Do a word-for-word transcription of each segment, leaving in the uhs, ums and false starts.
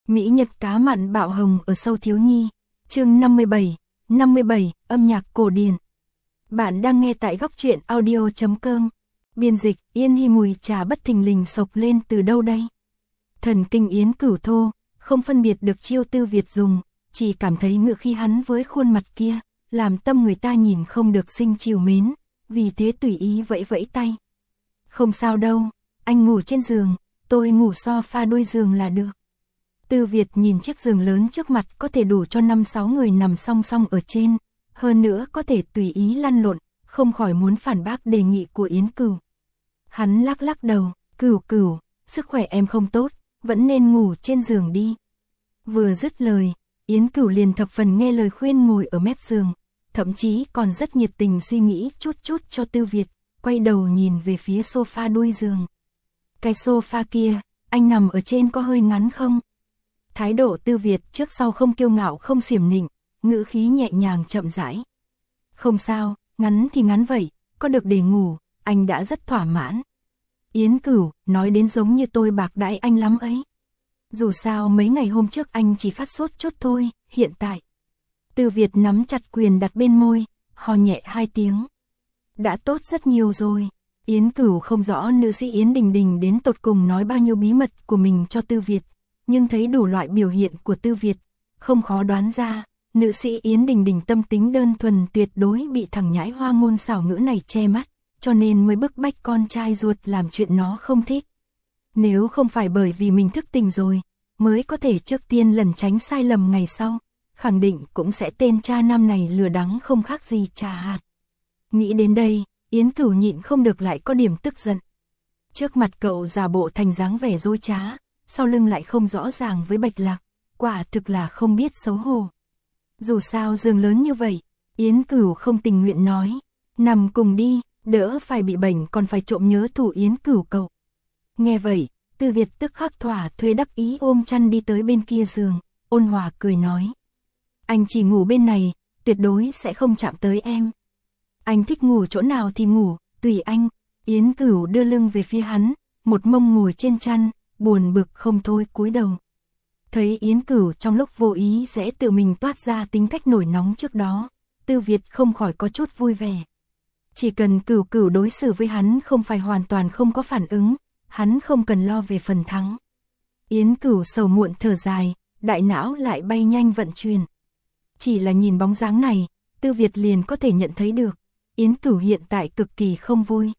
Mỹ Nhật cá mặn bạo hồng ở sâu thiếu nhi. Chương năm mươi bảy, năm mươi bảy, âm nhạc cổ điển. Bạn đang nghe tại góc truyện audio chấm com. Biên dịch, Yên Hy. Mùi trà bất thình lình sộc lên từ đâu đây? Thần kinh Yến Cửu thô, không phân biệt được chiêu Tư Việt dùng, chỉ cảm thấy ngựa khi hắn với khuôn mặt kia, làm tâm người ta nhìn không được sinh chiều mến, vì thế tùy ý vẫy vẫy tay. Không sao đâu, anh ngủ trên giường, tôi ngủ sofa đuôi giường là được. Tư Việt nhìn chiếc giường lớn trước mặt có thể đủ cho năm sáu người nằm song song ở trên, hơn nữa có thể tùy ý lăn lộn, không khỏi muốn phản bác đề nghị của Yến Cửu. Hắn lắc lắc đầu, Cửu Cửu, sức khỏe em không tốt, vẫn nên ngủ trên giường đi. Vừa dứt lời, Yến Cửu liền thập phần nghe lời khuyên ngồi ở mép giường, thậm chí còn rất nhiệt tình suy nghĩ chút chút cho Tư Việt, quay đầu nhìn về phía sofa đuôi giường. Cái sofa kia, anh nằm ở trên có hơi ngắn không? Thái độ Tư Việt trước sau không kiêu ngạo không xiểm nịnh, ngữ khí nhẹ nhàng chậm rãi. Không sao, ngắn thì ngắn vậy, có được để ngủ, anh đã rất thỏa mãn. Yến Cửu, nói đến giống như tôi bạc đãi anh lắm ấy. Dù sao mấy ngày hôm trước anh chỉ phát sốt chút thôi, hiện tại. Tư Việt nắm chặt quyền đặt bên môi, ho nhẹ hai tiếng. Đã tốt rất nhiều rồi. Yến Cửu không rõ nữ sĩ Yến Đình Đình đến tột cùng nói bao nhiêu bí mật của mình cho Tư Việt, nhưng thấy đủ loại biểu hiện của Tư Việt, không khó đoán ra, nữ sĩ Yến Đình Đình tâm tính đơn thuần tuyệt đối bị thằng nhãi hoa ngôn xảo ngữ này che mắt, cho nên mới bức bách con trai ruột làm chuyện nó không thích. Nếu không phải bởi vì mình thức tỉnh rồi, mới có thể trước tiên lẩn tránh sai lầm ngày sau, khẳng định cũng sẽ tên cha nam này lừa đắng không khác gì trà hạt. Nghĩ đến đây, Yến Cửu nhịn không được lại có điểm tức giận. Trước mặt cậu giả bộ thành dáng vẻ dối trá, sau lưng lại không rõ ràng với Bạch Lạc, quả thực là không biết xấu hổ. Dù sao giường lớn như vậy, Yến Cửu không tình nguyện nói, nằm cùng đi, đỡ phải bị bệnh còn phải trộm nhớ thủ Yến Cửu cậu. Nghe vậy, Tư Việt tức khắc thỏa thuê đắc ý ôm chăn đi tới bên kia giường, ôn hòa cười nói. Anh chỉ ngủ bên này, tuyệt đối sẽ không chạm tới em. Anh thích ngủ chỗ nào thì ngủ, tùy anh. Yến Cửu đưa lưng về phía hắn, một mông ngồi trên chăn, buồn bực không thôi cúi đầu. Thấy Yến Cửu trong lúc vô ý sẽ tự mình toát ra tính cách nổi nóng trước đó, Tư Việt không khỏi có chút vui vẻ. Chỉ cần Cửu Cửu đối xử với hắn không phải hoàn toàn không có phản ứng, hắn không cần lo về phần thắng. Yến Cửu sầu muộn thở dài, đại não lại bay nhanh vận chuyển. Chỉ là nhìn bóng dáng này, Tư Việt liền có thể nhận thấy được, Yến Cửu hiện tại cực kỳ không vui.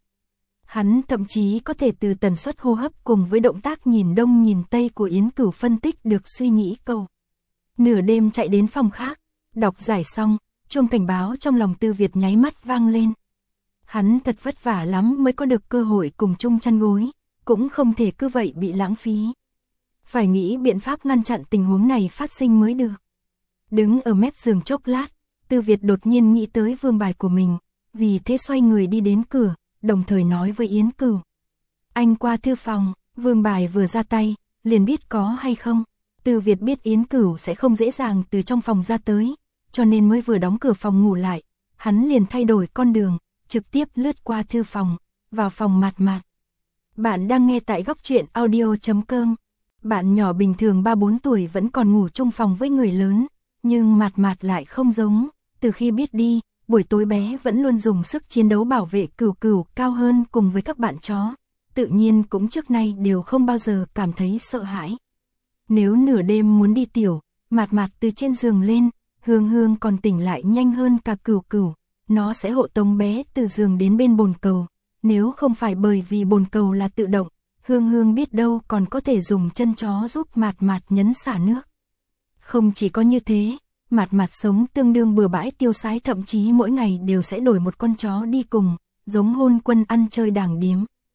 Hắn thậm chí có thể từ tần suất hô hấp cùng với động tác nhìn đông nhìn tây của Yến Cửu phân tích được suy nghĩ câu. Nửa đêm chạy đến phòng khác, đọc giải xong, chuông cảnh báo trong lòng Tư Việt nháy mắt vang lên. Hắn thật vất vả lắm mới có được cơ hội cùng chung chăn gối, cũng không thể cứ vậy bị lãng phí. Phải nghĩ biện pháp ngăn chặn tình huống này phát sinh mới được. Đứng ở mép giường chốc lát, Tư Việt đột nhiên nghĩ tới vương bài của mình, vì thế xoay người đi đến cửa, đồng thời nói với Yến Cửu. Anh qua thư phòng, vương bài vừa ra tay, liền biết có hay không. Tư Việt biết Yến Cửu sẽ không dễ dàng từ trong phòng ra tới, cho nên mới vừa đóng cửa phòng ngủ lại, hắn liền thay đổi con đường, trực tiếp lướt qua thư phòng, vào phòng Mạt Mạt. Bạn đang nghe tại góc truyện audio chấm com. Bạn nhỏ bình thường ba bốn tuổi vẫn còn ngủ chung phòng với người lớn, nhưng Mạt Mạt lại không giống, từ khi biết đi, buổi tối bé vẫn luôn dùng sức chiến đấu bảo vệ Cửu Cửu cao hơn cùng với các bạn chó, tự nhiên cũng trước nay đều không bao giờ cảm thấy sợ hãi. Nếu nửa đêm muốn đi tiểu, Mạt Mạt từ trên giường lên, Hương Hương còn tỉnh lại nhanh hơn cả Cửu Cửu, nó sẽ hộ tống bé từ giường đến bên bồn cầu, nếu không phải bởi vì bồn cầu là tự động, Hương Hương biết đâu còn có thể dùng chân chó giúp Mạt Mạt nhấn xả nước. Không chỉ có như thế, Mạt Mạt sống tương đương bừa bãi tiêu sái, thậm chí mỗi ngày đều sẽ đổi một con chó đi cùng, giống hôn quân ăn chơi đảng điếm.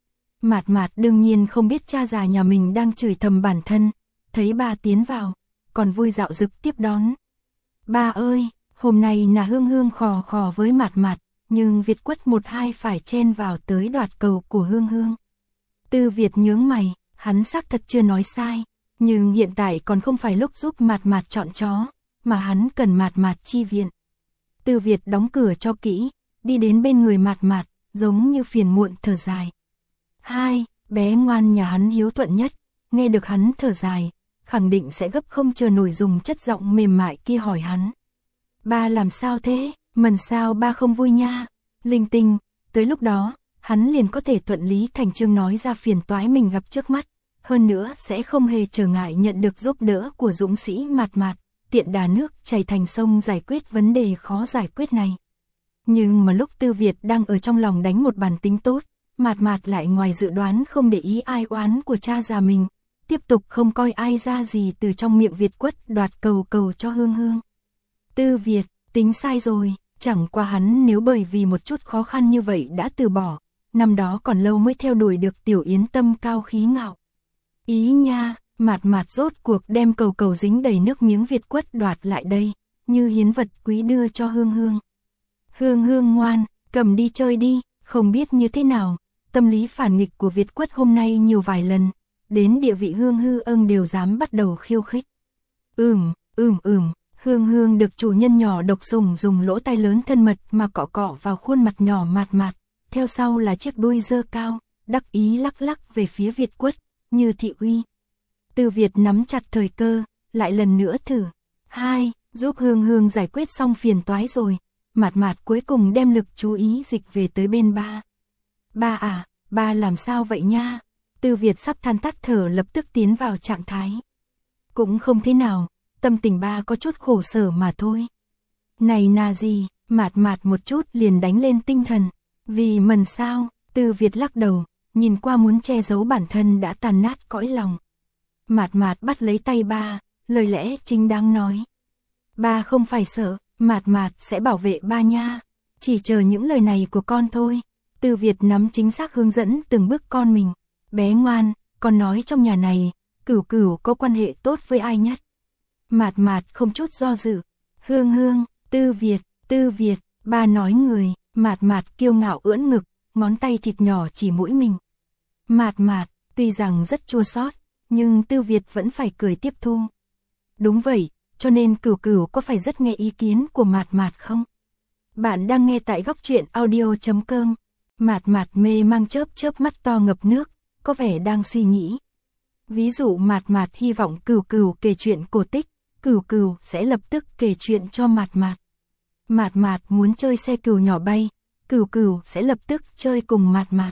Mạt Mạt đương nhiên không biết cha già nhà mình đang chửi thầm bản thân, thấy ba tiến vào, còn vui dạo dực tiếp đón. Ba ơi, hôm nay là Hương Hương khò khò với Mạt Mạt, nhưng Việt quất một hai phải chen vào tới đoạt cầu của Hương Hương. Tư Việt nhướng mày, hắn xác thật chưa nói sai, nhưng hiện tại còn không phải lúc giúp Mạt Mạt chọn chó, mà hắn cần Mạt Mạt chi viện. Tư Việt đóng cửa cho kỹ, đi đến bên người Mạt Mạt, giống như phiền muộn thở dài. Hai, bé ngoan nhà hắn hiếu thuận nhất, nghe được hắn thở dài, khẳng định sẽ gấp không chờ nổi dùng chất giọng mềm mại kia hỏi hắn. Ba làm sao thế, mần sao ba không vui nha, linh tinh, tới lúc đó, hắn liền có thể thuận lý thành chương nói ra phiền toái mình gặp trước mắt, hơn nữa sẽ không hề trở ngại nhận được giúp đỡ của dũng sĩ Mạt Mạt, tiện đà nước chảy thành sông giải quyết vấn đề khó giải quyết này. Nhưng mà lúc Tư Việt đang ở trong lòng đánh một bản tính tốt, Mạt Mạt lại ngoài dự đoán không để ý ai oán của cha già mình, tiếp tục không coi ai ra gì từ trong miệng Việt Quất đoạt cầu cầu cho Hương Hương. Tư Việt, tính sai rồi, chẳng qua hắn nếu bởi vì một chút khó khăn như vậy đã từ bỏ, năm đó còn lâu mới theo đuổi được Tiểu Yến tâm cao khí ngạo. Ý nha, Mạt Mạt rốt cuộc đem cầu cầu dính đầy nước miếng Việt Quất đoạt lại đây, như hiến vật quý đưa cho Hương Hương. Hương Hương ngoan, cầm đi chơi đi, không biết như thế nào, tâm lý phản nghịch của Việt Quất hôm nay nhiều vài lần, đến địa vị Hương Hư âng đều dám bắt đầu khiêu khích. Ừm, ừm ừm, Hương Hương được chủ nhân nhỏ độc sủng dùng lỗ tai lớn thân mật mà cọ cọ vào khuôn mặt nhỏ Mạt Mạt, theo sau là chiếc đuôi dơ cao, đắc ý lắc lắc về phía Việt Quất, như thị uy. Tư Việt nắm chặt thời cơ, lại lần nữa thử. Hai, giúp Hương Hương giải quyết xong phiền toái rồi, Mạt Mạt cuối cùng đem lực chú ý dịch về tới bên ba. Ba à, ba làm sao vậy nha? Tư Việt sắp than tắt thở lập tức tiến vào trạng thái. Cũng không thế nào, tâm tình ba có chút khổ sở mà thôi. Này nà gì, Mạt Mạt một chút liền đánh lên tinh thần. Vì mần sao, Tư Việt lắc đầu, nhìn qua muốn che giấu bản thân đã tàn nát cõi lòng. Mạt Mạt bắt lấy tay ba, lời lẽ chính đáng nói. Ba không phải sợ, Mạt Mạt sẽ bảo vệ ba nha, chỉ chờ những lời này của con thôi. Tư Việt nắm chính xác hướng dẫn từng bước con mình. Bé ngoan, con nói trong nhà này, Cửu Cửu có quan hệ tốt với ai nhất? Mạt Mạt không chút do dự. Hương Hương, Tư Việt, Tư Việt, ba nói người. Mạt Mạt kiêu ngạo ưỡn ngực, ngón tay thịt nhỏ chỉ mũi mình. Mạt Mạt, tuy rằng rất chua xót, nhưng Tư Việt vẫn phải cười tiếp thu. Đúng vậy, cho nên Cửu Cửu có phải rất nghe ý kiến của Mạt Mạt không? Bạn đang nghe tại góc truyện audio chấm com. Mạt Mạt mê mang chớp chớp mắt to ngập nước, có vẻ đang suy nghĩ. Ví dụ Mạt Mạt hy vọng Cửu Cửu kể chuyện cổ tích, Cửu Cửu sẽ lập tức kể chuyện cho Mạt Mạt. Mạt Mạt muốn chơi xe cừu nhỏ bay, Cửu Cửu sẽ lập tức chơi cùng Mạt Mạt.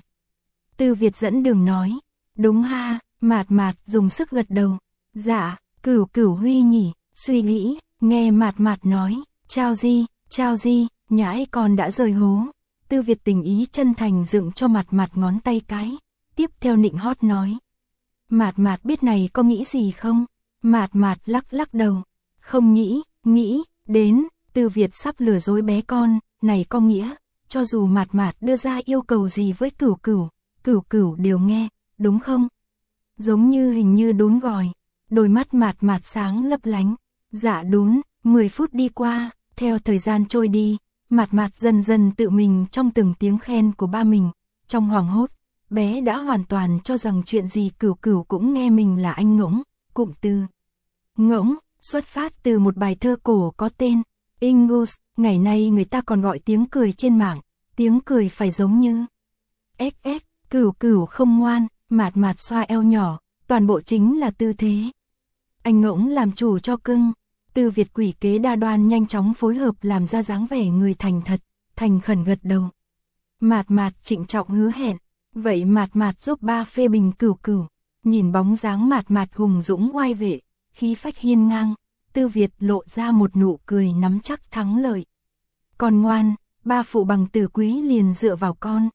Tư Việt dẫn đường nói, đúng ha, Mạt Mạt dùng sức gật đầu. Dạ, Cửu Cửu huy nhỉ, suy nghĩ, nghe Mạt Mạt nói, chào gì, chào gì, nhãi con đã rời hố. Tư Việt tình ý chân thành dựng cho Mạt Mạt ngón tay cái, tiếp theo nịnh hót nói. Mạt Mạt biết này có nghĩ gì không? Mạt Mạt lắc lắc đầu, không nghĩ, nghĩ, đến, Tư Việt sắp lừa dối bé con, này có nghĩa, cho dù Mạt Mạt đưa ra yêu cầu gì với Cửu Cửu, Cửu Cửu đều nghe, đúng không? Giống như hình như đún gòi, đôi mắt Mạt Mạt sáng lấp lánh, dạ đún, mười phút đi qua, theo thời gian trôi đi, Mạt Mạt dần dần tự mình trong từng tiếng khen của ba mình, trong hoảng hốt, bé đã hoàn toàn cho rằng chuyện gì Cửu Cửu cũng nghe mình là anh ngỗng, cụm từ. Ngỗng, xuất phát từ một bài thơ cổ có tên Ingus, ngày nay người ta còn gọi tiếng cười trên mạng, tiếng cười phải giống như ếch ếch, Cửu Cửu không ngoan, Mạt Mạt xoa eo nhỏ, toàn bộ chính là tư thế. Anh ngỗng làm chủ cho cưng, Tư Việt quỷ kế đa đoan nhanh chóng phối hợp làm ra dáng vẻ người thành thật, thành khẩn gật đầu. Mạt Mạt trịnh trọng hứa hẹn, vậy Mạt Mạt giúp ba phê bình Cửu Cửu, nhìn bóng dáng Mạt Mạt hùng dũng oai vệ, khí phách hiên ngang, Tư Việt lộ ra một nụ cười nắm chắc thắng lợi. Con ngoan, ba phụ bằng tử quý liền dựa vào con.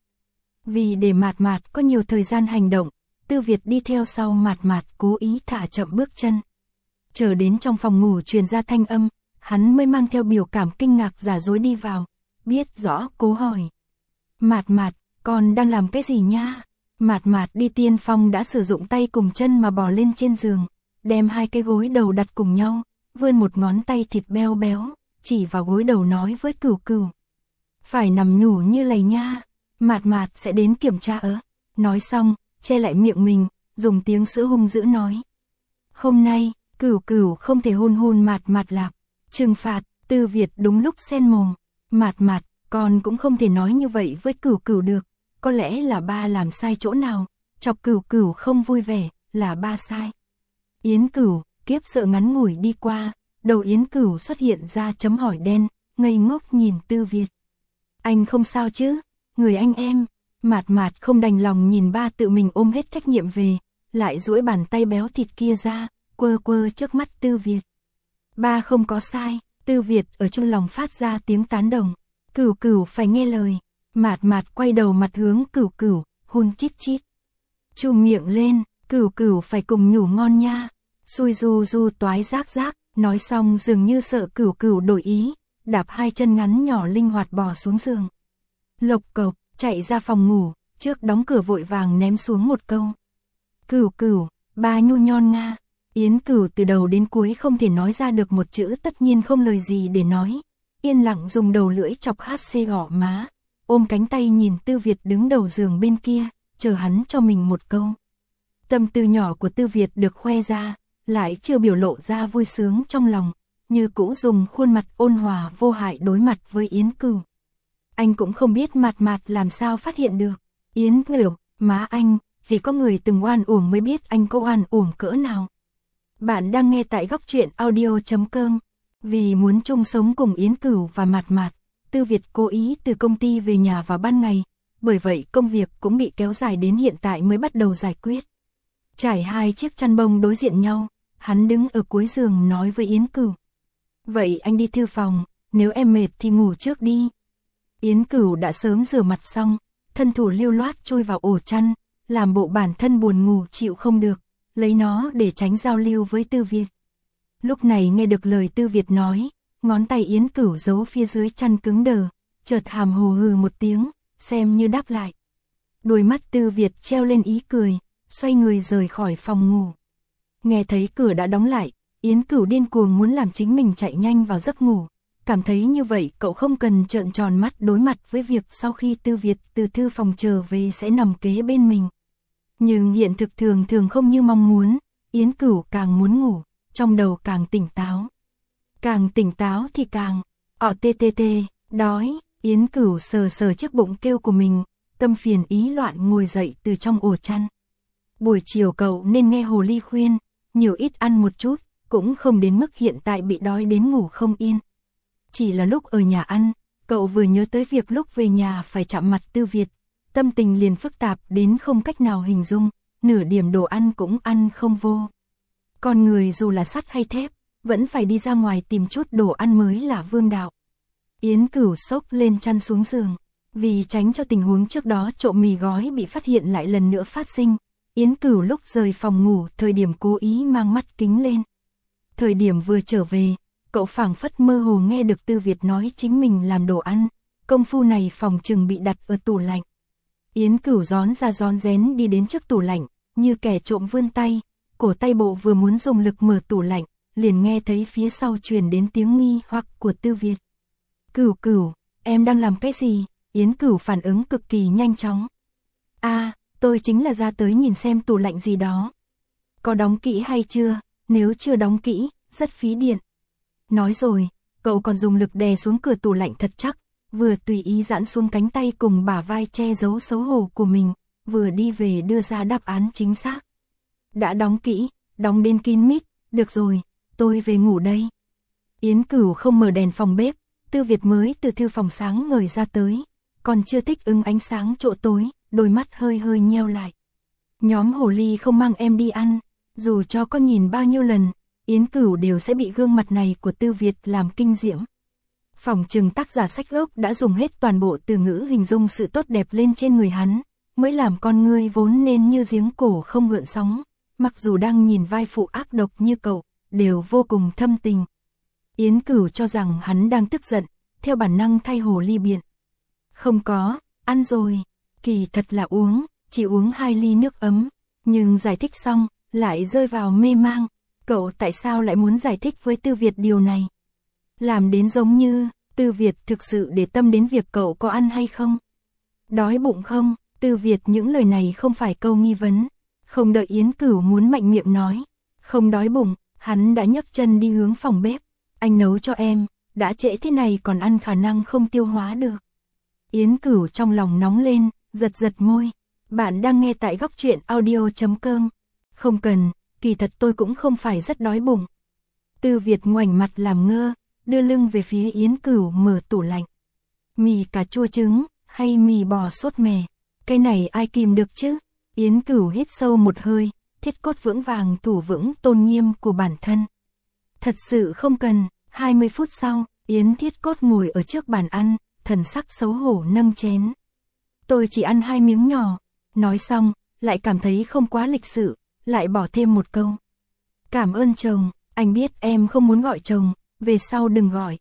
Vì để Mạt Mạt có nhiều thời gian hành động, Tư Việt đi theo sau Mạt Mạt cố ý thả chậm bước chân. Chờ đến trong phòng ngủ truyền ra thanh âm, hắn mới mang theo biểu cảm kinh ngạc giả dối đi vào, biết rõ cố hỏi. Mạt Mạt, con đang làm cái gì nha? Mạt Mạt đi tiên phong đã sử dụng tay cùng chân mà bò lên trên giường, đem hai cái gối đầu đặt cùng nhau, vươn một ngón tay thịt béo béo, chỉ vào gối đầu nói với Cửu Cửu. Phải nằm nhủ như lầy nha, Mạt Mạt sẽ đến kiểm tra ớ. Nói xong, che lại miệng mình, dùng tiếng sữa hung dữ nói. Hôm nay, Cửu Cửu không thể hôn hôn Mạt Mạt lạp, trừng phạt. Tư Việt đúng lúc xen mồm. Mạt Mạt, con cũng không thể nói như vậy với Cửu Cửu được, có lẽ là ba làm sai chỗ nào, chọc Cửu Cửu không vui vẻ, là ba sai. Yến Cửu, kiếp sợ ngắn ngủi đi qua, đầu Yến Cửu xuất hiện ra chấm hỏi đen, ngây ngốc nhìn Tư Việt. Anh không sao chứ, người anh em, Mạt Mạt không đành lòng nhìn ba tự mình ôm hết trách nhiệm về, lại duỗi bàn tay béo thịt kia ra, quơ quơ trước mắt Tư Việt. Ba không có sai, Tư Việt ở trong lòng phát ra tiếng tán đồng. Cửu Cửu phải nghe lời. Mạt Mạt quay đầu mặt hướng Cửu Cửu, hôn chít chít. Chu miệng lên, Cửu Cửu phải cùng nhủ ngon nha. Xui du du toái rác rác, nói xong dường như sợ Cửu Cửu đổi ý, đạp hai chân ngắn nhỏ linh hoạt bò xuống giường. Lộc cộc, chạy ra phòng ngủ, trước đóng cửa vội vàng ném xuống một câu. Cửu Cửu, ba nhu nhon nga. Yến Cửu từ đầu đến cuối không thể nói ra được một chữ, tất nhiên không lời gì để nói. Yên lặng dùng đầu lưỡi chọc hát xê gõ má, ôm cánh tay nhìn Tư Việt đứng đầu giường bên kia, chờ hắn cho mình một câu. Tâm tư nhỏ của Tư Việt được khoe ra, lại chưa biểu lộ ra vui sướng trong lòng, như cũ dùng khuôn mặt ôn hòa vô hại đối mặt với Yến Cửu. Anh cũng không biết Mạt Mạt làm sao phát hiện được. Yến Cửu, má anh, vì có người từng oan uổng mới biết anh có oan uổng cỡ nào. Bạn đang nghe tại góc truyện audio chấm com. Vì muốn chung sống cùng Yến Cửu và Mạt Mạt, Tư Việt cố ý từ công ty về nhà vào ban ngày, bởi vậy công việc cũng bị kéo dài đến hiện tại mới bắt đầu giải quyết. Trải hai chiếc chăn bông đối diện nhau, hắn đứng ở cuối giường nói với Yến Cửu. Vậy anh đi thư phòng, nếu em mệt thì ngủ trước đi. Yến Cửu đã sớm rửa mặt xong, thân thủ lưu loát chui vào ổ chăn, làm bộ bản thân buồn ngủ chịu không được, lấy nó để tránh giao lưu với Tư Việt. Lúc này nghe được lời Tư Việt nói, ngón tay Yến Cửu giấu phía dưới chăn cứng đờ, chợt hàm hồ hừ một tiếng, xem như đáp lại. Đôi mắt Tư Việt treo lên ý cười, xoay người rời khỏi phòng ngủ. Nghe thấy cửa đã đóng lại, Yến Cửu điên cuồng muốn làm chính mình chạy nhanh vào giấc ngủ, cảm thấy như vậy cậu không cần trợn tròn mắt đối mặt với việc sau khi Tư Việt từ thư phòng trở về sẽ nằm kế bên mình. Nhưng hiện thực thường thường không như mong muốn, Yến Cửu càng muốn ngủ, trong đầu càng tỉnh táo. Càng tỉnh táo thì càng, ọ tê tê tê, đói, Yến Cửu sờ sờ chiếc bụng kêu của mình, tâm phiền ý loạn ngồi dậy từ trong ổ chăn. Buổi chiều cậu nên nghe hồ ly khuyên, nhiều ít ăn một chút, cũng không đến mức hiện tại bị đói đến ngủ không yên. Chỉ là lúc ở nhà ăn, cậu vừa nhớ tới việc lúc về nhà phải chạm mặt Tư Việt, tâm tình liền phức tạp đến không cách nào hình dung, nửa điểm đồ ăn cũng ăn không vô. Con người dù là sắt hay thép, vẫn phải đi ra ngoài tìm chút đồ ăn mới là vương đạo. Yến Cửu xốc lên chăn xuống giường, vì tránh cho tình huống trước đó trộm mì gói bị phát hiện lại lần nữa phát sinh. Yến Cửu lúc rời phòng ngủ thời điểm cố ý mang mắt kính lên. Thời điểm vừa trở về, cậu phảng phất mơ hồ nghe được Tư Việt nói chính mình làm đồ ăn, công phu này phòng chừng bị đặt ở tủ lạnh. Yến Cửu rón ra rón rén đi đến trước tủ lạnh, như kẻ trộm vươn tay, cổ tay bộ vừa muốn dùng lực mở tủ lạnh, liền nghe thấy phía sau truyền đến tiếng nghi hoặc của Tư Việt. Cửu Cửu, em đang làm cái gì? Yến Cửu phản ứng cực kỳ nhanh chóng. A, à, tôi chính là ra tới nhìn xem tủ lạnh gì đó. Có đóng kỹ hay chưa? Nếu chưa đóng kỹ, rất phí điện. Nói rồi, cậu còn dùng lực đè xuống cửa tủ lạnh thật chắc, vừa tùy ý giãn xuống cánh tay cùng bả vai che giấu xấu hổ của mình, vừa đi về đưa ra đáp án chính xác. Đã đóng kỹ, đóng đến kín mít, được rồi, tôi về ngủ đây. Yến Cửu không mở đèn phòng bếp, Tư Việt mới từ thư phòng sáng ngời ra tới, còn chưa thích ứng ánh sáng chỗ tối, đôi mắt hơi hơi nheo lại. Nhóm hồ ly không mang em đi ăn, dù cho có nhìn bao nhiêu lần, Yến Cửu đều sẽ bị gương mặt này của Tư Việt làm kinh diễm. Phỏng chừng tác giả sách gốc đã dùng hết toàn bộ từ ngữ hình dung sự tốt đẹp lên trên người hắn, mới làm con ngươi vốn nên như giếng cổ không gợn sóng, mặc dù đang nhìn vai phụ ác độc như cậu, đều vô cùng thâm tình. Yến Cửu cho rằng hắn đang tức giận, theo bản năng thay hồ ly biện. Không có, ăn rồi, kỳ thật là uống, chỉ uống hai ly nước ấm, nhưng giải thích xong, lại rơi vào mê mang. Cậu tại sao lại muốn giải thích với Tư Việt điều này? Làm đến giống như, Tư Việt thực sự để tâm đến việc cậu có ăn hay không? Đói bụng không? Tư Việt những lời này không phải câu nghi vấn. Không đợi Yến Cửu muốn mạnh miệng nói. Không đói bụng, hắn đã nhấc chân đi hướng phòng bếp. Anh nấu cho em, đã trễ thế này còn ăn khả năng không tiêu hóa được. Yến Cửu trong lòng nóng lên, giật giật môi. Bạn đang nghe tại góc truyện audio chấm com. Không cần, kỳ thật tôi cũng không phải rất đói bụng. Tư Việt ngoảnh mặt làm ngơ, đưa lưng về phía Yến Cửu mở tủ lạnh. Mì cà chua trứng, hay mì bò sốt mè, cái này ai kìm được chứ? Yến Cửu hít sâu một hơi, thiết cốt vững vàng thủ vững tôn nghiêm của bản thân. Thật sự không cần. hai mươi phút sau, Yến Thiết Cốt ngồi ở trước bàn ăn, thần sắc xấu hổ nâng chén. Tôi chỉ ăn hai miếng nhỏ, nói xong, lại cảm thấy không quá lịch sự, lại bỏ thêm một câu. Cảm ơn chồng, anh biết em không muốn gọi chồng, về sau đừng gọi.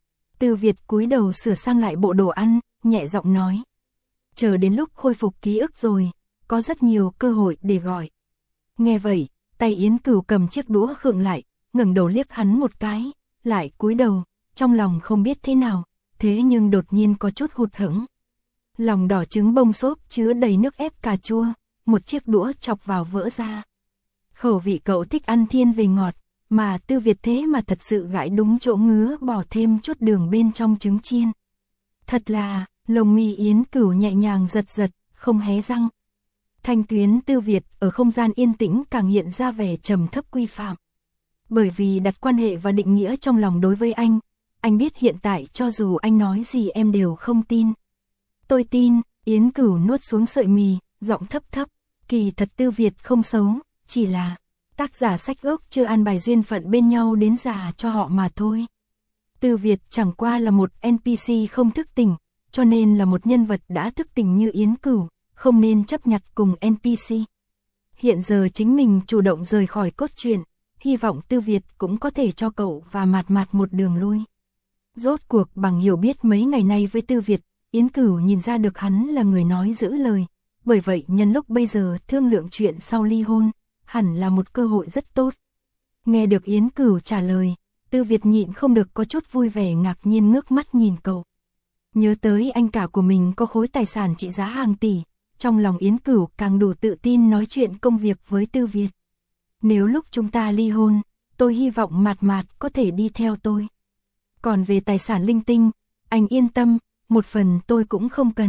Tư Việt cúi đầu sửa sang lại bộ đồ ăn, nhẹ giọng nói. Chờ đến lúc khôi phục ký ức rồi, có rất nhiều cơ hội để gọi. Nghe vậy, tay Yến Cửu cầm chiếc đũa khựng lại, ngẩng đầu liếc hắn một cái, lại cúi đầu, trong lòng không biết thế nào, thế nhưng đột nhiên có chút hụt hẫng. Lòng đỏ trứng bông xốp chứa đầy nước ép cà chua, một chiếc đũa chọc vào vỡ ra. Khẩu vị cậu thích ăn thiên về ngọt, mà Tư Việt thế mà thật sự gãi đúng chỗ ngứa bỏ thêm chút đường bên trong trứng chiên. Thật là, lồng mi Yến Cửu nhẹ nhàng giật giật, không hé răng. Thanh tuyến Tư Việt ở không gian yên tĩnh càng hiện ra vẻ trầm thấp quy phạm. Bởi vì đặt quan hệ và định nghĩa trong lòng đối với anh, anh biết hiện tại cho dù anh nói gì em đều không tin. Tôi tin, Yến Cửu nuốt xuống sợi mì, giọng thấp thấp, kỳ thật Tư Việt không xấu, chỉ là tác giả sách gốc chưa an bài duyên phận bên nhau đến già cho họ mà thôi. Tư Việt chẳng qua là một en pê xê không thức tỉnh, cho nên là một nhân vật đã thức tỉnh như Yến Cửu, không nên chấp nhặt cùng en pê xê. Hiện giờ chính mình chủ động rời khỏi cốt truyện, hy vọng Tư Việt cũng có thể cho cậu và Mạt Mạt một đường lui. Rốt cuộc bằng hiểu biết mấy ngày nay với Tư Việt, Yến Cửu nhìn ra được hắn là người nói giữ lời, bởi vậy nhân lúc bây giờ thương lượng chuyện sau ly hôn, hẳn là một cơ hội rất tốt. Nghe được Yến Cửu trả lời, Tư Việt nhịn không được có chút vui vẻ ngạc nhiên ngước mắt nhìn cậu. Nhớ tới anh cả của mình có khối tài sản trị giá hàng tỷ, trong lòng Yến Cửu càng đủ tự tin nói chuyện công việc với Tư Việt. Nếu lúc chúng ta ly hôn, tôi hy vọng Mạt Mạt có thể đi theo tôi. Còn về tài sản linh tinh, anh yên tâm, một phần tôi cũng không cần.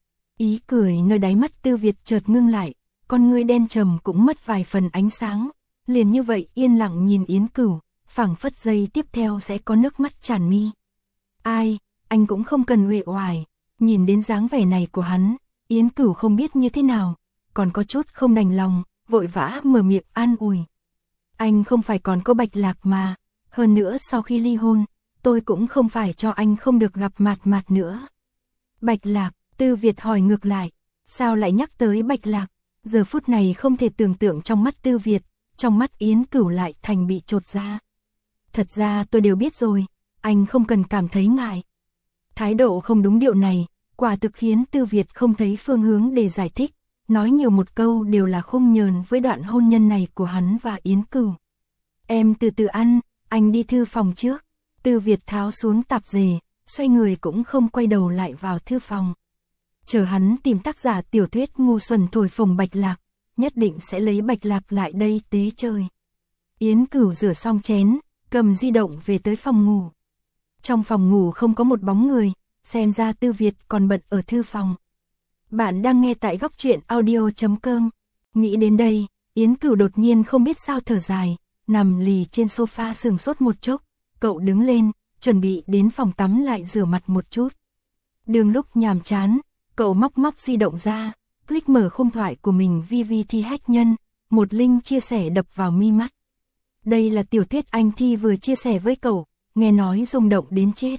Ý cười nơi đáy mắt Tư Việt chợt ngưng lại, con ngươi đen trầm cũng mất vài phần ánh sáng, liền như vậy yên lặng nhìn Yến Cửu, phảng phất giây tiếp theo sẽ có nước mắt tràn mi. Ai, anh cũng không cần uể oải, nhìn đến dáng vẻ này của hắn, Yến Cửu không biết như thế nào, còn có chút không đành lòng, vội vã mở miệng an ủi. Anh không phải còn có Bạch Lạc mà, hơn nữa sau khi ly hôn, tôi cũng không phải cho anh không được gặp Mạt Mạt nữa. Bạch Lạc, Tư Việt hỏi ngược lại, sao lại nhắc tới Bạch Lạc? Giờ phút này không thể tưởng tượng trong mắt Tư Việt, trong mắt Yến Cửu lại thành bị chột ra. Thật ra tôi đều biết rồi, anh không cần cảm thấy ngại. Thái độ không đúng điệu này, quả thực khiến Tư Việt không thấy phương hướng để giải thích, nói nhiều một câu đều là không nhờn với đoạn hôn nhân này của hắn và Yến Cửu. Em từ từ ăn, anh đi thư phòng trước. Tư Việt tháo xuống tạp dề, xoay người cũng không quay đầu lại vào thư phòng. Chờ hắn tìm tác giả tiểu thuyết ngu xuẩn thổi phồng Bạch Lạc, nhất định sẽ lấy Bạch Lạc lại đây tế chơi. Yến Cửu rửa xong chén, cầm di động về tới phòng ngủ. Trong phòng ngủ không có một bóng người, xem ra Tư Việt còn bận ở thư phòng. Bạn đang nghe tại góc truyện audio chấm com. Nghĩ đến đây, Yến Cửu đột nhiên không biết sao thở dài, nằm lì trên sofa sừng sốt một chốc, cậu đứng lên, chuẩn bị đến phòng tắm lại rửa mặt một chút. Đường lúc nhàm chán, cậu móc móc di động ra, click mở khung thoại của mình vê vê Thi Hách Nhân, một link chia sẻ đập vào mi mắt. Đây là tiểu thuyết anh Thi vừa chia sẻ với cậu, nghe nói rung động đến chết.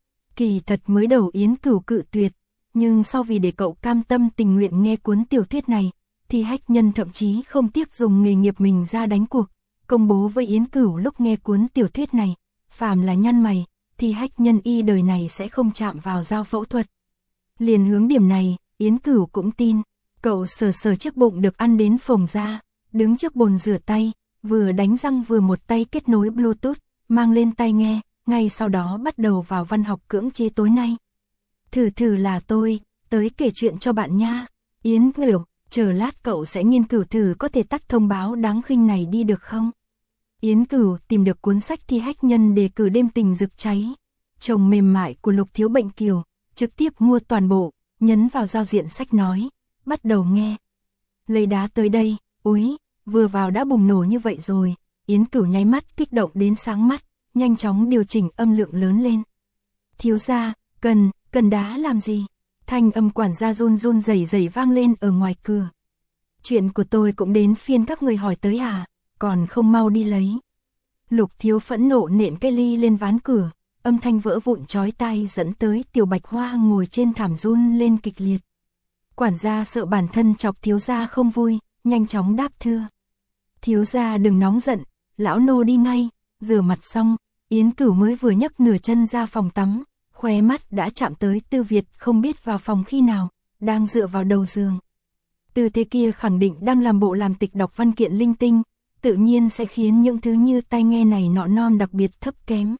Kỳ thật mới đầu Yến Cửu cự tuyệt, nhưng sau vì để cậu cam tâm tình nguyện nghe cuốn tiểu thuyết này, Thi Hách Nhân thậm chí không tiếc dùng nghề nghiệp mình ra đánh cuộc, công bố với Yến Cửu lúc nghe cuốn tiểu thuyết này, phàm là nhăn mày, Thi Hách Nhân y đời này sẽ không chạm vào dao phẫu thuật. Liền hướng điểm này, Yến Cửu cũng tin, cậu sờ sờ chiếc bụng được ăn đến phồng ra, đứng trước bồn rửa tay, vừa đánh răng vừa một tay kết nối Bluetooth, mang lên tai nghe, ngay sau đó bắt đầu vào văn học cưỡng chế tối nay. Thử thử là tôi, tới kể chuyện cho bạn nha. Yến Cửu, chờ lát cậu sẽ nghiên cứu thử có thể tắt thông báo đáng khinh này đi được không? Yến Cửu tìm được cuốn sách Thi Hách Nhân đề cử đêm tình rực cháy, chồng mềm mại của Lục Thiếu Bệnh Kiều, trực tiếp mua toàn bộ, nhấn vào giao diện sách nói, bắt đầu nghe. Lấy đá tới đây, úi, vừa vào đã bùng nổ như vậy rồi, Yến Cửu nháy mắt kích động đến sáng mắt, nhanh chóng điều chỉnh âm lượng lớn lên. Thiếu gia, cần, cần đá làm gì? Thanh âm quản gia run run rẩy rẩy vang lên ở ngoài cửa. Chuyện của tôi cũng đến phiên các người hỏi tới à, còn không mau đi lấy. Lục Thiếu phẫn nộ nện cái ly lên ván cửa, âm thanh vỡ vụn chói tai dẫn tới Tiểu Bạch Hoa ngồi trên thảm run lên kịch liệt. Quản gia sợ bản thân chọc thiếu gia không vui, nhanh chóng đáp thưa. Thiếu gia đừng nóng giận, lão nô đi ngay. Rửa mặt xong, Yến Cửu mới vừa nhấc nửa chân ra phòng tắm, khóe mắt đã chạm tới Tư Việt không biết vào phòng khi nào, đang dựa vào đầu giường. Tư thế kia khẳng định đang làm bộ làm tịch đọc văn kiện linh tinh, tự nhiên sẽ khiến những thứ như tai nghe này nọ non đặc biệt thấp kém.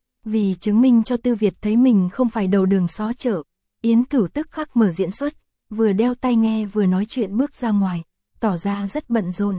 Vì chứng minh cho Tư Việt thấy mình không phải đầu đường xó chợ, Yến Cửu tức khắc mở diễn xuất, vừa đeo tai nghe vừa nói chuyện bước ra ngoài, tỏ ra rất bận rộn.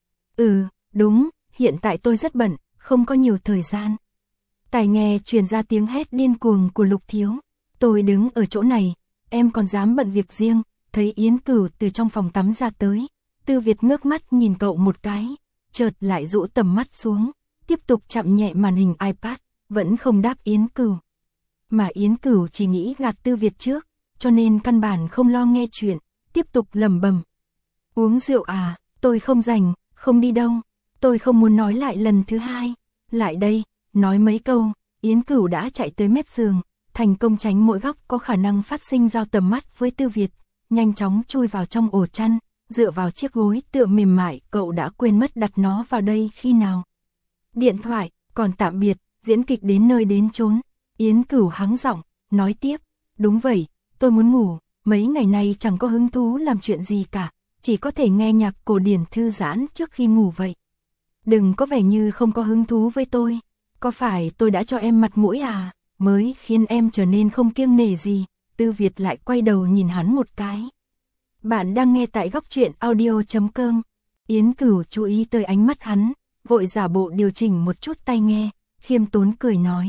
Ừ, đúng, hiện tại tôi rất bận, không có nhiều thời gian. Tai nghe truyền ra tiếng hét điên cuồng của Lục Thiếu. Tôi đứng ở chỗ này, em còn dám bận việc riêng. Thấy Yến Cửu từ trong phòng tắm ra tới, Tư Việt ngước mắt nhìn cậu một cái, chợt lại rũ tầm mắt xuống, tiếp tục chạm nhẹ màn hình iPad, vẫn không đáp Yến Cửu. Mà Yến Cửu chỉ nghĩ gạt Tư Việt trước, cho nên căn bản không lo nghe chuyện, tiếp tục lẩm bẩm. Uống rượu à, tôi không rảnh, không đi đâu, tôi không muốn nói lại lần thứ hai. Lại đây, nói mấy câu, Yến Cửu đã chạy tới mép giường, thành công tránh mỗi góc có khả năng phát sinh giao tầm mắt với Tư Việt, nhanh chóng chui vào trong ổ chăn, dựa vào chiếc gối tựa mềm mại, cậu đã quên mất đặt nó vào đây khi nào. Điện thoại, còn tạm biệt, diễn kịch đến nơi đến chốn. Yến Cửu hắng giọng, nói tiếp, đúng vậy, tôi muốn ngủ, mấy ngày nay chẳng có hứng thú làm chuyện gì cả, chỉ có thể nghe nhạc cổ điển thư giãn trước khi ngủ vậy. Đừng có vẻ như không có hứng thú với tôi, có phải tôi đã cho em mặt mũi à, mới khiến em trở nên không kiêng nể gì. Tư Việt lại quay đầu nhìn hắn một cái. Bạn đang nghe tại góc truyện audio chấm com. Yến Cửu chú ý tới ánh mắt hắn, vội giả bộ điều chỉnh một chút tai nghe, khiêm tốn cười nói.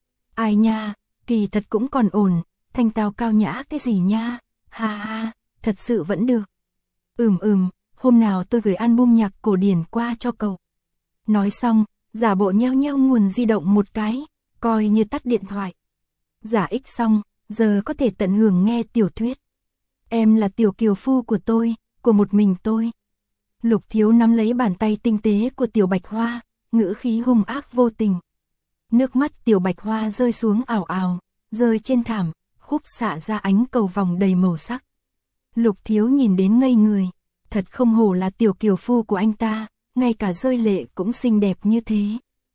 Ai nha, kỳ thật cũng còn ổn, thanh tao cao nhã cái gì nha, ha ha, thật sự vẫn được. Ừm ừm, hôm nào tôi gửi album nhạc cổ điển qua cho cậu. Nói xong, giả bộ nheo nheo nguồn di động một cái, coi như tắt điện thoại. Giả ích xong, giờ có thể tận hưởng nghe tiểu thuyết. Em là tiểu kiều phu của tôi, của một mình tôi. Lục Thiếu nắm lấy bàn tay tinh tế của Tiểu Bạch Hoa, ngữ khí hung ác vô tình. Nước mắt Tiểu Bạch Hoa rơi xuống ảo ảo, rơi trên thảm, khúc xạ ra ánh cầu vòng đầy màu sắc. Lục Thiếu nhìn đến ngây người, thật không hổ là tiểu kiều phu của anh ta, ngay cả rơi lệ cũng xinh đẹp như thế.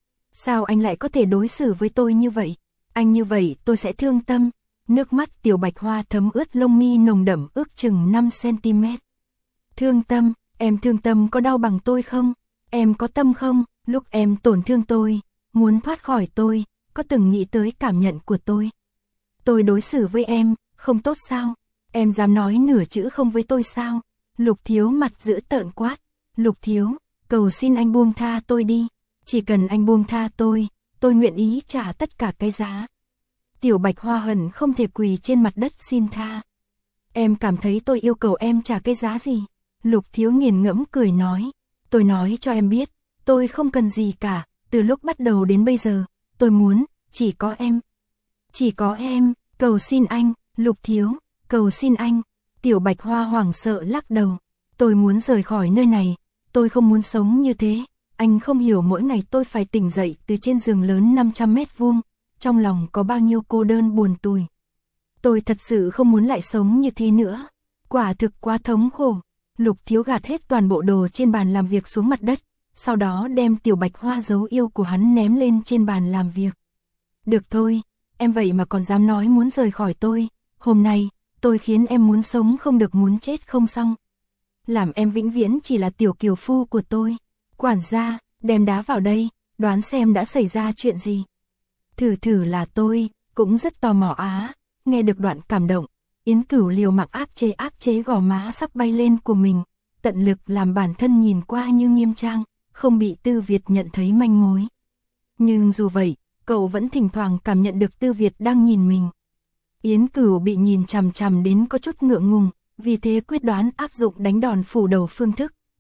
Sao anh lại có thể đối xử với tôi như vậy? Anh như vậy tôi sẽ thương tâm. Nước mắt Tiểu Bạch Hoa thấm ướt lông mi nồng đậm ước chừng năm xăng-ti-mét. Thương tâm, em thương tâm có đau bằng tôi không? Em có tâm không? Lúc em tổn thương tôi, muốn thoát khỏi tôi, có từng nghĩ tới cảm nhận của tôi? Tôi đối xử với em, không tốt sao? Em dám nói nửa chữ không với tôi sao? Lục Thiếu mặt dữ tợn quát. Lục Thiếu, cầu xin anh buông tha tôi đi. Chỉ cần anh buông tha tôi, tôi nguyện ý trả tất cả cái giá. Tiểu Bạch Hoa hận không thể quỳ trên mặt đất xin tha. Em cảm thấy tôi yêu cầu em trả cái giá gì? Lục Thiếu nghiền ngẫm cười nói. Tôi nói cho em biết, tôi không cần gì cả, từ lúc bắt đầu đến bây giờ, tôi muốn, chỉ có em. Chỉ có em, cầu xin anh, Lục Thiếu, cầu xin anh. Tiểu Bạch Hoa hoảng sợ lắc đầu. Tôi muốn rời khỏi nơi này, tôi không muốn sống như thế. Anh không hiểu mỗi ngày tôi phải tỉnh dậy từ trên giường lớn năm trăm mét vuông, trong lòng có bao nhiêu cô đơn buồn tủi. Tôi thật sự không muốn lại sống như thế nữa. Quả thực quá thống khổ. Lục Thiếu gạt hết toàn bộ đồ trên bàn làm việc xuống mặt đất, sau đó đem Tiểu Bạch Hoa dấu yêu của hắn ném lên trên bàn làm việc. Được thôi, em vậy mà còn dám nói muốn rời khỏi tôi. Hôm nay, tôi khiến em muốn sống không được muốn chết không xong. Làm em vĩnh viễn chỉ là tiểu kiều phu của tôi. Quản gia, đem đá vào đây, đoán xem đã xảy ra chuyện gì. Thử thử là tôi, cũng rất tò mò á. Nghe được đoạn cảm động, Yến Cửu liều mạng áp chế áp chế gò má sắp bay lên của mình, tận lực làm bản thân nhìn qua như nghiêm trang, không bị Tư Việt nhận thấy manh mối. Nhưng dù vậy, cậu vẫn thỉnh thoảng cảm nhận được Tư Việt đang nhìn mình. Yến Cửu bị nhìn chằm chằm đến có chút ngượng ngùng, vì thế quyết đoán áp dụng đánh đòn phủ đầu phương thức,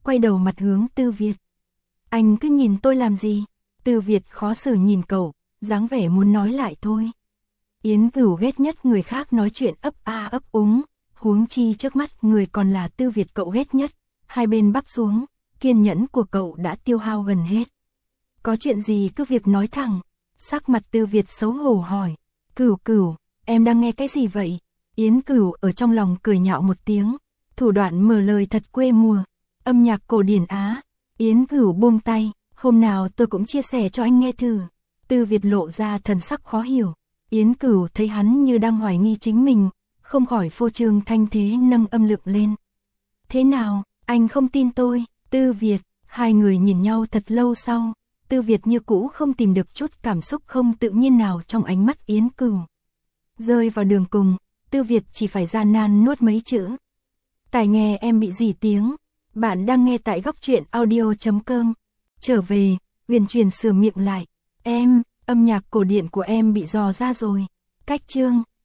quay đầu mặt hướng Tư Việt. Anh cứ nhìn tôi làm gì? Tư Việt khó xử nhìn cậu, dáng vẻ muốn nói lại thôi. Yến Cửu ghét nhất người khác nói chuyện ấp a ấp úng, huống chi trước mắt người còn là Tư Việt cậu ghét nhất. Hai bên bắc xuống, kiên nhẫn của cậu đã tiêu hao gần hết. Có chuyện gì cứ việc nói thẳng. Sắc mặt Tư Việt xấu hổ hỏi. Cửu Cửu, em đang nghe cái gì vậy? Yến Cửu ở trong lòng cười nhạo một tiếng, thủ đoạn mở lời thật quê mùa. Âm nhạc cổ điển Á. Yến Cửu buông tay, hôm nào tôi cũng chia sẻ cho anh nghe thử. Tư Việt lộ ra thần sắc khó hiểu. Yến Cửu thấy hắn như đang hoài nghi chính mình, không khỏi phô trương thanh thế nâng âm lượng lên. Thế nào, anh không tin tôi? Tư Việt, hai người nhìn nhau thật lâu sau, Tư Việt như cũ không tìm được chút cảm xúc không tự nhiên nào trong ánh mắt Yến Cửu. Rơi vào đường cùng, Tư Việt chỉ phải gian nan nuốt mấy chữ. Tai nghe em bị rỉ tiếng. Bạn đang nghe tại góc truyện audio chấm com. Trở về, Huyền Truyền sửa miệng lại. Em, âm nhạc cổ điển của em bị dò ra rồi. Cách chương,